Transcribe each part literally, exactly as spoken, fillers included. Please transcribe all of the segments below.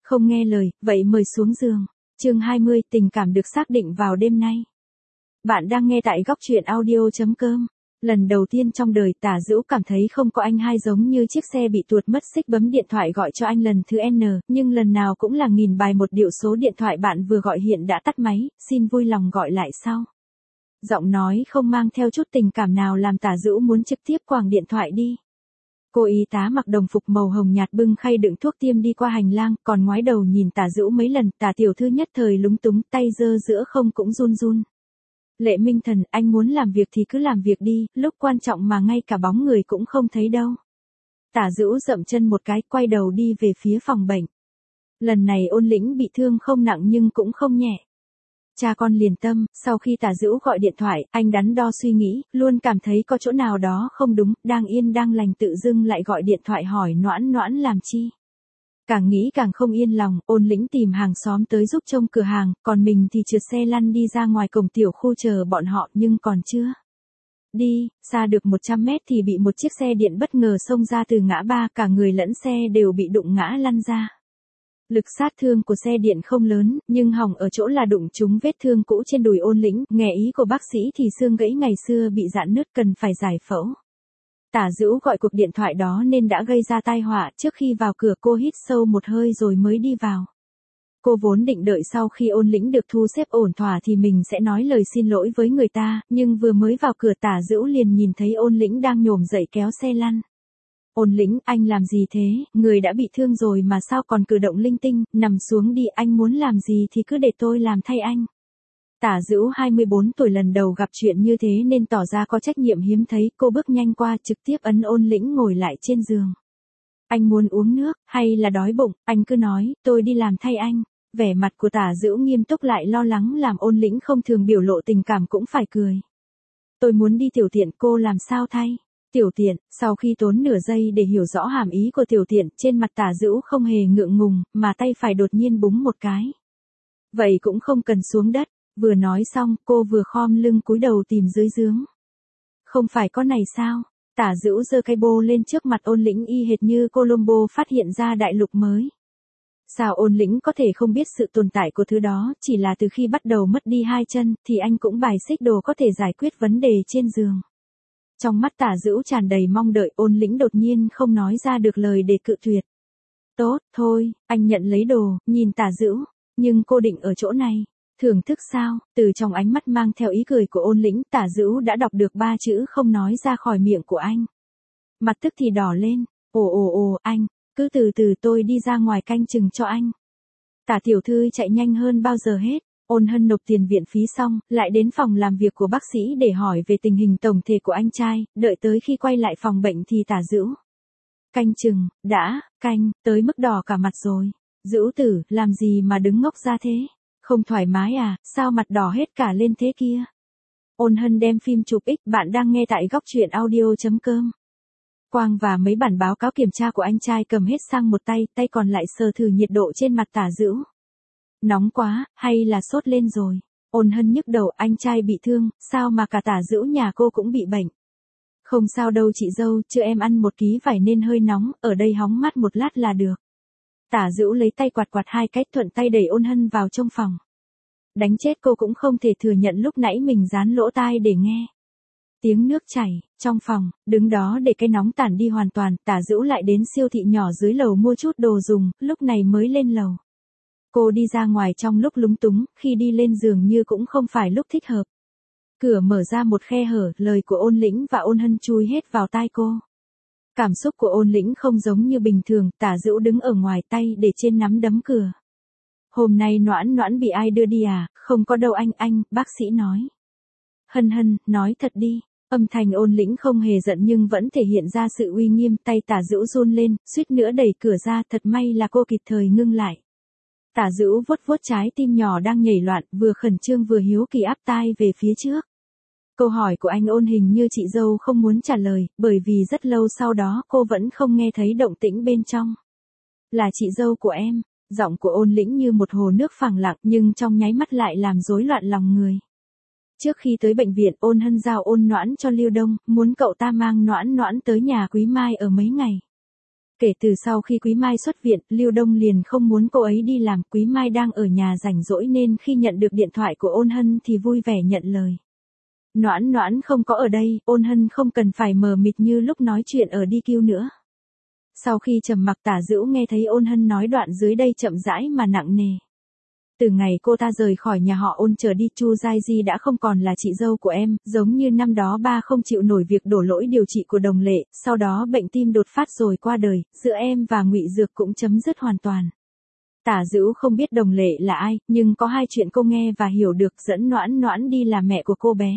Không nghe lời, vậy mời xuống giường. Chương hai mươi, tình cảm được xác định vào đêm nay. Bạn đang nghe tại góc truyện audio chấm com. Lần đầu tiên trong đời Tả Dữu cảm thấy không có anh hai giống như chiếc xe bị tuột mất xích bấm điện thoại gọi cho anh lần thứ N, nhưng lần nào cũng là nghìn bài một điệu số điện thoại bạn vừa gọi hiện đã tắt máy, xin vui lòng gọi lại sau. Giọng nói không mang theo chút tình cảm nào làm Tả Dữu muốn trực tiếp quàng điện thoại đi. Cô y tá mặc đồng phục màu hồng nhạt bưng khay đựng thuốc tiêm đi qua hành lang, còn ngoái đầu nhìn Tả Dữu mấy lần, Tả tiểu thư nhất thời lúng túng, tay giơ giữa không cũng run run. Lệ Minh Thần, anh muốn làm việc thì cứ làm việc đi, lúc quan trọng mà ngay cả bóng người cũng không thấy đâu. Tả Dữu dậm chân một cái, quay đầu đi về phía phòng bệnh. Lần này Ôn Lĩnh bị thương không nặng nhưng cũng không nhẹ. Cha con liền tâm, sau khi Tả Dữu gọi điện thoại, anh đắn đo suy nghĩ, luôn cảm thấy có chỗ nào đó không đúng, đang yên đang lành tự dưng lại gọi điện thoại hỏi Noãn Noãn làm chi. Càng nghĩ càng không yên lòng, Ôn Lĩnh tìm hàng xóm tới giúp trông cửa hàng, còn mình thì trượt xe lăn đi ra ngoài cổng tiểu khu chờ bọn họ nhưng còn chưa. Đi, xa được một trăm mét thì bị một chiếc xe điện bất ngờ xông ra từ ngã ba, cả người lẫn xe đều bị đụng ngã lăn ra. Lực sát thương của xe điện không lớn, nhưng hỏng ở chỗ là đụng trúng vết thương cũ trên đùi Ôn Lĩnh, nghe ý của bác sĩ thì xương gãy ngày xưa bị rạn nứt cần phải giải phẫu. Tả Dữu gọi cuộc điện thoại đó nên đã gây ra tai họa, trước khi vào cửa cô hít sâu một hơi rồi mới đi vào. Cô vốn định đợi sau khi Ôn Lĩnh được thu xếp ổn thỏa thì mình sẽ nói lời xin lỗi với người ta, nhưng vừa mới vào cửa Tả Dữu liền nhìn thấy Ôn Lĩnh đang nhổm dậy kéo xe lăn. Ôn Lĩnh, anh làm gì thế, người đã bị thương rồi mà sao còn cử động linh tinh, nằm xuống đi, anh muốn làm gì thì cứ để tôi làm thay anh. Tả Dữu hai mươi bốn tuổi lần đầu gặp chuyện như thế nên tỏ ra có trách nhiệm hiếm thấy, cô bước nhanh qua trực tiếp ấn Ôn Lĩnh ngồi lại trên giường. Anh muốn uống nước, hay là đói bụng, anh cứ nói, tôi đi làm thay anh. Vẻ mặt của Tả Dữu nghiêm túc lại lo lắng làm Ôn Lĩnh không thường biểu lộ tình cảm cũng phải cười. Tôi muốn đi tiểu tiện, cô làm sao thay? Tiểu tiện, sau khi tốn nửa giây để hiểu rõ hàm ý của tiểu tiện, trên mặt Tả Dữu không hề ngượng ngùng, mà tay phải đột nhiên búng một cái. Vậy cũng không cần xuống đất, vừa nói xong, cô vừa khom lưng cúi đầu tìm dưới giếng. Không phải có này sao? Tả Dữu giơ cây bô lên trước mặt Ôn Lĩnh y hệt như Colombo phát hiện ra đại lục mới. Sao Ôn Lĩnh có thể không biết sự tồn tại của thứ đó, chỉ là từ khi bắt đầu mất đi hai chân, thì anh cũng bài xích đồ có thể giải quyết vấn đề trên giường. Trong mắt Tả Dữu tràn đầy mong đợi, Ôn Lĩnh đột nhiên không nói ra được lời để cự tuyệt. Tốt, thôi, anh nhận lấy đồ, nhìn Tả Dữu, nhưng cô định ở chỗ này. Thưởng thức sao? Từ trong ánh mắt mang theo ý cười của Ôn Lĩnh, Tả Dữu đã đọc được ba chữ không nói ra khỏi miệng của anh. Mặt tức thì đỏ lên, ồ ồ ồ, anh, cứ từ từ tôi đi ra ngoài canh chừng cho anh. Tả tiểu thư chạy nhanh hơn bao giờ hết. Ôn Hân nộp tiền viện phí xong, lại đến phòng làm việc của bác sĩ để hỏi về tình hình tổng thể của anh trai, đợi tới khi quay lại phòng bệnh thì Tả Dữu. Canh chừng, đã, canh, tới mức đỏ cả mặt rồi. Dữu tử, làm gì mà đứng ngốc ra thế? Không thoải mái à, sao mặt đỏ hết cả lên thế kia? Ôn Hân đem phim chụp X, bạn đang nghe tại góc truyện audio chấm com. Quang và mấy bản báo cáo kiểm tra của anh trai cầm hết sang một tay, tay còn lại sờ thử nhiệt độ trên mặt Tả Dữu. Nóng quá, hay là sốt lên rồi? Ôn Hân nhức đầu, anh trai bị thương, sao mà cả Tả Dữu nhà cô cũng bị bệnh? Không sao đâu chị dâu, chưa em ăn một ký vải nên hơi nóng, ở đây hóng mát một lát là được. Tả Dữu lấy tay quạt quạt hai cái, thuận tay đẩy Ôn Hân vào trong phòng. Đánh chết cô cũng không thể thừa nhận lúc nãy mình dán lỗ tai để nghe. Tiếng nước chảy, trong phòng, đứng đó để cái nóng tản đi hoàn toàn, Tả Dữu lại đến siêu thị nhỏ dưới lầu mua chút đồ dùng, lúc này mới lên lầu. Cô đi ra ngoài trong lúc lúng túng, khi đi lên giường như cũng không phải lúc thích hợp. Cửa mở ra một khe hở, lời của Ôn Lĩnh và Ôn Hân chui hết vào tai cô. Cảm xúc của Ôn Lĩnh không giống như bình thường, Tả Dữu đứng ở ngoài, tay để trên nắm đấm cửa. Hôm nay Noãn Noãn bị ai đưa đi à? Không có đâu anh, anh, bác sĩ nói. Hân Hân, nói thật đi. Âm thanh Ôn Lĩnh không hề giận nhưng vẫn thể hiện ra sự uy nghiêm, tay Tả Dữu run lên, suýt nữa đẩy cửa ra, thật may là cô kịp thời ngưng lại. Tả Dữu vuốt vuốt trái tim nhỏ đang nhảy loạn, vừa khẩn trương vừa hiếu kỳ áp tai về phía trước. Câu hỏi của anh Ôn hình như chị dâu không muốn trả lời, bởi vì rất lâu sau đó cô vẫn không nghe thấy động tĩnh bên trong. Là chị dâu của em, giọng của Ôn Lĩnh như một hồ nước phẳng lặng nhưng trong nháy mắt lại làm rối loạn lòng người. Trước khi tới bệnh viện, Ôn Hân giao Ôn Noãn cho Lưu Đông, muốn cậu ta mang Noãn Noãn tới nhà Quý Mai ở mấy ngày. Kể từ sau khi Quý Mai xuất viện, Lưu Đông liền không muốn cô ấy đi làm. Quý Mai đang ở nhà rảnh rỗi nên khi nhận được điện thoại của Ôn Hân thì vui vẻ nhận lời. Noãn Noãn không có ở đây, Ôn Hân không cần phải mờ mịt như lúc nói chuyện ở đê quy nữa. Sau khi trầm mặc, Tả Dữu nghe thấy Ôn Hân nói đoạn dưới đây chậm rãi mà nặng nề. Từ ngày cô ta rời khỏi nhà họ Ôn trở đi, Chu Giai Di đã không còn là chị dâu của em, giống như năm đó ba không chịu nổi việc đổ lỗi điều trị của Đồng Lệ, sau đó bệnh tim đột phát rồi qua đời, giữa em và Ngụy Dược cũng chấm dứt hoàn toàn. Tả Dữu không biết Đồng Lệ là ai, nhưng có hai chuyện cô nghe và hiểu được: dẫn Noãn Noãn đi là mẹ của cô bé,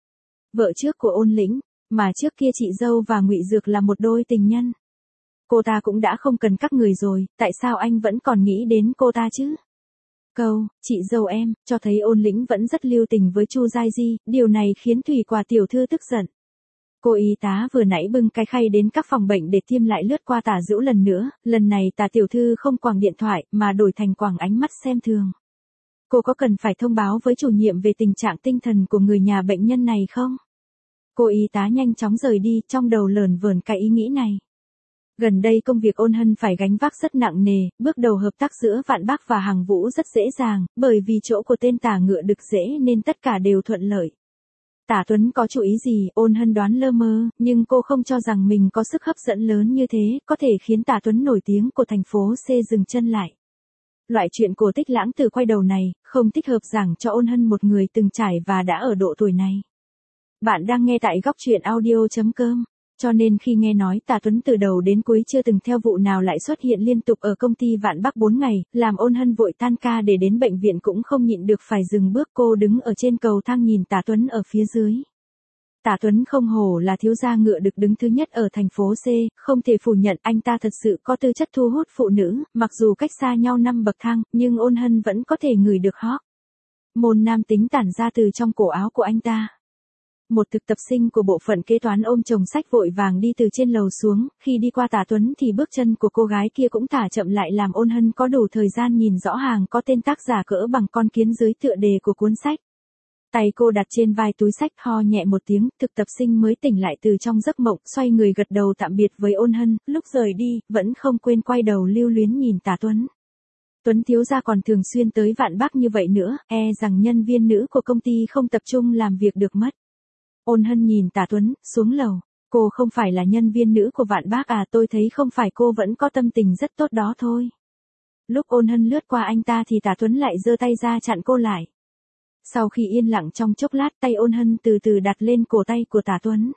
vợ trước của Ôn Lĩnh, mà trước kia chị dâu và Ngụy Dược là một đôi tình nhân. Cô ta cũng đã không cần các người rồi, tại sao anh vẫn còn nghĩ đến cô ta chứ? Câu, chị dâu em, cho thấy Ôn Lĩnh vẫn rất lưu tình với Chu Giai Di, điều này khiến Thủy Quả tiểu thư tức giận. Cô y tá vừa nãy bưng cái khay đến các phòng bệnh để tiêm lại lướt qua Tả Dữu lần nữa, lần này Tả tiểu thư không quàng điện thoại, mà đổi thành quàng ánh mắt xem thường. Cô có cần phải thông báo với chủ nhiệm về tình trạng tinh thần của người nhà bệnh nhân này không? Cô y tá nhanh chóng rời đi, trong đầu lờn vờn cái ý nghĩ này. Gần đây công việc Ôn Hân phải gánh vác rất nặng nề, bước đầu hợp tác giữa Vạn Bác và Hằng Vũ rất dễ dàng, bởi vì chỗ của tên Tả ngựa đực dễ nên tất cả đều thuận lợi. Tả Tuấn có chú ý gì, Ôn Hân đoán lơ mơ, nhưng cô không cho rằng mình có sức hấp dẫn lớn như thế, có thể khiến Tả Tuấn nổi tiếng của thành phố C dừng chân lại. Loại chuyện cổ tích lãng tử quay đầu này, không thích hợp giảng cho Ôn Hân, một người từng trải và đã ở độ tuổi này. Bạn đang nghe tại góc truyện audio chấm com. Cho nên khi nghe nói Tả Tuấn từ đầu đến cuối chưa từng theo vụ nào lại xuất hiện liên tục ở công ty Vạn Bắc bốn ngày, làm Ôn Hân vội tan ca để đến bệnh viện cũng không nhịn được phải dừng bước. Cô đứng ở trên cầu thang nhìn Tả Tuấn ở phía dưới. Tả Tuấn không hổ là thiếu gia ngựa đực đứng thứ nhất ở thành phố C, không thể phủ nhận anh ta thật sự có tư chất thu hút phụ nữ, mặc dù cách xa nhau năm bậc thang, nhưng Ôn Hân vẫn có thể ngửi được hót môn nam tính tản ra từ trong cổ áo của anh ta. Một thực tập sinh của bộ phận kế toán ôm chồng sách vội vàng đi từ trên lầu xuống, khi đi qua Tả Tuấn thì bước chân của cô gái kia cũng thả chậm lại, làm Ôn Hân có đủ thời gian nhìn rõ hàng có tên tác giả cỡ bằng con kiến dưới tựa đề của cuốn sách. Tay cô đặt trên vai túi sách, ho nhẹ một tiếng, thực tập sinh mới tỉnh lại từ trong giấc mộng, xoay người gật đầu tạm biệt với Ôn Hân, lúc rời đi, vẫn không quên quay đầu lưu luyến nhìn Tả Tuấn. Tuấn thiếu gia còn thường xuyên tới Vạn Bắc như vậy nữa, e rằng nhân viên nữ của công ty không tập trung làm việc được mất. Ôn Hân nhìn Tả Tuấn, xuống lầu. Cô không phải là nhân viên nữ của Vạn Bác à, tôi thấy không phải, cô vẫn có tâm tình rất tốt đó thôi. Lúc Ôn Hân lướt qua anh ta thì Tả Tuấn lại giơ tay ra chặn cô lại. Sau khi yên lặng trong chốc lát, tay Ôn Hân từ từ đặt lên cổ tay của Tả Tuấn.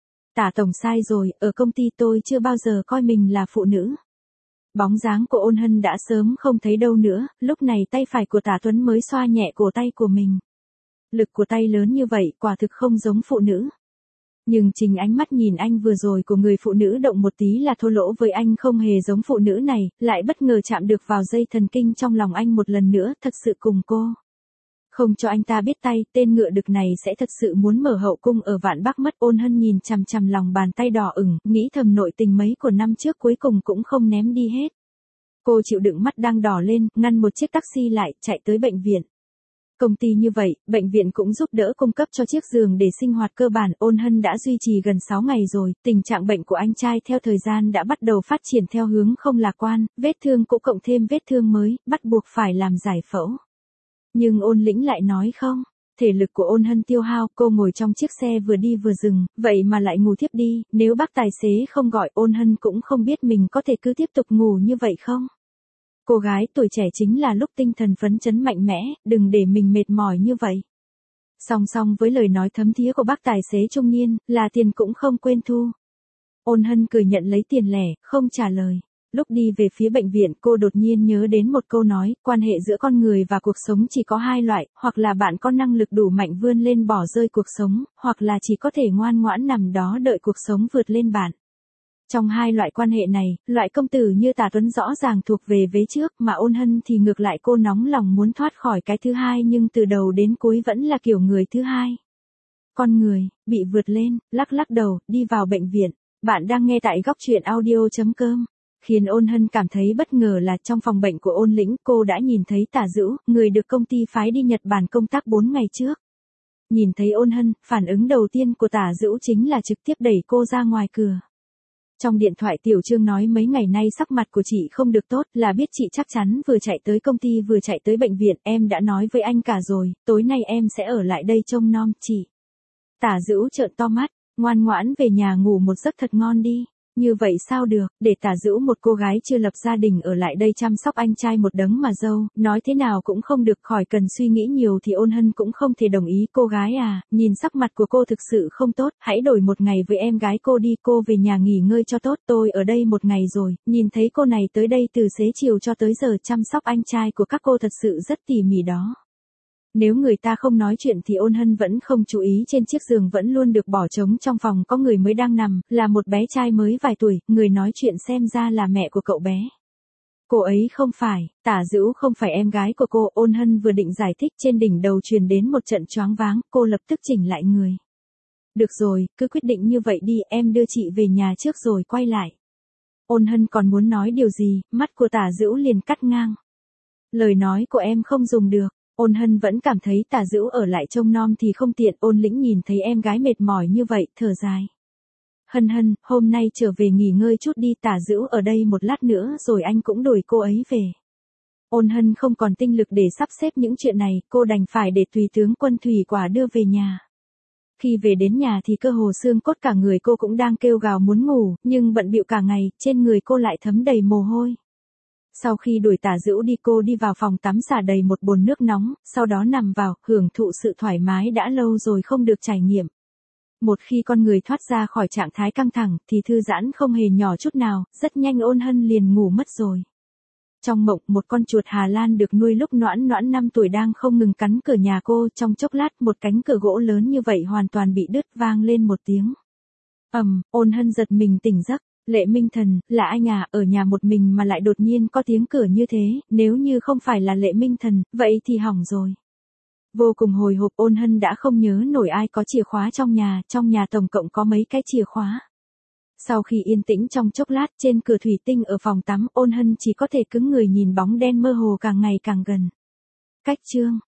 Tả tổng sai rồi, ở công ty tôi chưa bao giờ coi mình là phụ nữ. Bóng dáng của Ôn Hân đã sớm không thấy đâu nữa, lúc này tay phải của Tả Tuấn mới xoa nhẹ cổ tay của mình. Lực của tay lớn như vậy, quả thực không giống phụ nữ. Nhưng chính ánh mắt nhìn anh vừa rồi của người phụ nữ động một tí là thô lỗ với anh, không hề giống phụ nữ này, lại bất ngờ chạm được vào dây thần kinh trong lòng anh một lần nữa, thật sự cùng cô. Không cho anh ta biết tay, tên ngựa đực này sẽ thật sự muốn mở hậu cung ở Vạn Bắc mất. Ôn Hân nhìn chằm chằm lòng bàn tay đỏ ửng, nghĩ thầm nội tình mấy của năm trước cuối cùng cũng không ném đi hết. Cô chịu đựng mắt đang đỏ lên, ngăn một chiếc taxi lại, chạy tới bệnh viện. Công ty như vậy, bệnh viện cũng giúp đỡ cung cấp cho chiếc giường để sinh hoạt cơ bản. Ôn Hân đã duy trì gần sáu ngày rồi, tình trạng bệnh của anh trai theo thời gian đã bắt đầu phát triển theo hướng không lạc quan, vết thương cũ cộng thêm vết thương mới, bắt buộc phải làm giải phẫu. Nhưng Ôn Lĩnh lại nói không. Thể lực của Ôn Hân tiêu hao, cô ngồi trong chiếc xe vừa đi vừa dừng, vậy mà lại ngủ thiếp đi, nếu bác tài xế không gọi Ôn Hân cũng không biết mình có thể cứ tiếp tục ngủ như vậy không. Cô gái tuổi trẻ chính là lúc tinh thần phấn chấn mạnh mẽ, đừng để mình mệt mỏi như vậy. Song song với lời nói thấm thía của bác tài xế trung niên, là tiền cũng không quên thu. Ôn Hân cười nhận lấy tiền lẻ, không trả lời. Lúc đi về phía bệnh viện, cô đột nhiên nhớ đến một câu nói, quan hệ giữa con người và cuộc sống chỉ có hai loại, hoặc là bạn có năng lực đủ mạnh vươn lên bỏ rơi cuộc sống, hoặc là chỉ có thể ngoan ngoãn nằm đó đợi cuộc sống vượt lên bạn. Trong hai loại quan hệ này, loại công tử như Tả Tuấn rõ ràng thuộc về vế trước, mà Ôn Hân thì ngược lại, cô nóng lòng muốn thoát khỏi cái thứ hai, nhưng từ đầu đến cuối vẫn là kiểu người thứ hai. Con người, bị vượt lên, lắc lắc đầu, đi vào bệnh viện. Bạn đang nghe tại góc truyện audio chấm com. Khiến Ôn Hân cảm thấy bất ngờ là trong phòng bệnh của Ôn Lĩnh, cô đã nhìn thấy Tả Dữu, người được công ty phái đi Nhật Bản công tác bốn ngày trước. Nhìn thấy Ôn Hân, phản ứng đầu tiên của Tả Dữu chính là trực tiếp đẩy cô ra ngoài cửa. Trong điện thoại Tiểu Trương nói mấy ngày nay sắc mặt của chị không được tốt, là biết chị chắc chắn vừa chạy tới công ty vừa chạy tới bệnh viện, em đã nói với anh cả rồi, tối nay em sẽ ở lại đây trông nom chị. Tả Dữu trợn to mắt, ngoan ngoãn về nhà ngủ một giấc thật ngon đi. Như vậy sao được, để Tả Dữu một cô gái chưa lập gia đình ở lại đây chăm sóc anh trai một đấng mà dâu, nói thế nào cũng không được, khỏi cần suy nghĩ nhiều thì Ôn Hân cũng không thể đồng ý. Cô gái à, nhìn sắc mặt của cô thực sự không tốt, hãy đổi một ngày với em gái cô đi, cô về nhà nghỉ ngơi cho tốt, tôi ở đây một ngày rồi, nhìn thấy cô này tới đây từ xế chiều cho tới giờ chăm sóc anh trai của các cô thật sự rất tỉ mỉ đó. Nếu người ta không nói chuyện thì Ôn Hân vẫn không chú ý trên chiếc giường vẫn luôn được bỏ trống trong phòng có người mới đang nằm, là một bé trai mới vài tuổi, người nói chuyện xem ra là mẹ của cậu bé. Cô ấy không phải, Tả Dữu không phải em gái của cô. Ôn Hân vừa định giải thích trên đỉnh đầu truyền đến một trận choáng váng, cô lập tức chỉnh lại người. Được rồi, cứ quyết định như vậy đi, em đưa chị về nhà trước rồi quay lại. Ôn Hân còn muốn nói điều gì, mắt của Tả Dữu liền cắt ngang. Lời nói của em không dùng được. Ôn Hân vẫn cảm thấy Tả Dữu ở lại trông nom thì không tiện. Ôn Lĩnh nhìn thấy em gái mệt mỏi như vậy, thở dài. Hân Hân, hôm nay trở về nghỉ ngơi chút đi, Tả Dữu ở đây một lát nữa rồi anh cũng đuổi cô ấy về. Ôn Hân không còn tinh lực để sắp xếp những chuyện này, cô đành phải để tùy tướng quân Thủy Quả đưa về nhà. Khi về đến nhà thì cơ hồ xương cốt cả người cô cũng đang kêu gào muốn ngủ, nhưng bận bịu cả ngày, trên người cô lại thấm đầy mồ hôi. Sau khi đuổi Tả Dữu đi, cô đi vào phòng tắm xả đầy một bồn nước nóng, sau đó nằm vào, hưởng thụ sự thoải mái đã lâu rồi không được trải nghiệm. Một khi con người thoát ra khỏi trạng thái căng thẳng, thì thư giãn không hề nhỏ chút nào, rất nhanh Ôn Hân liền ngủ mất rồi. Trong mộng, một con chuột Hà Lan được nuôi lúc noãn noãn năm tuổi đang không ngừng cắn cửa nhà cô, trong chốc lát một cánh cửa gỗ lớn như vậy hoàn toàn bị đứt, vang lên một tiếng. Ầm, Ôn Hân giật mình tỉnh giấc. Lệ Minh Thần, là anh à, ở nhà một mình mà lại đột nhiên có tiếng cửa như thế, nếu như không phải là Lệ Minh Thần, vậy thì hỏng rồi. Vô cùng hồi hộp, Ôn Hân đã không nhớ nổi ai có chìa khóa trong nhà, trong nhà tổng cộng có mấy cái chìa khóa. Sau khi yên tĩnh trong chốc lát, trên cửa thủy tinh ở phòng tắm, Ôn Hân chỉ có thể cứng người nhìn bóng đen mơ hồ càng ngày càng gần. Cách chương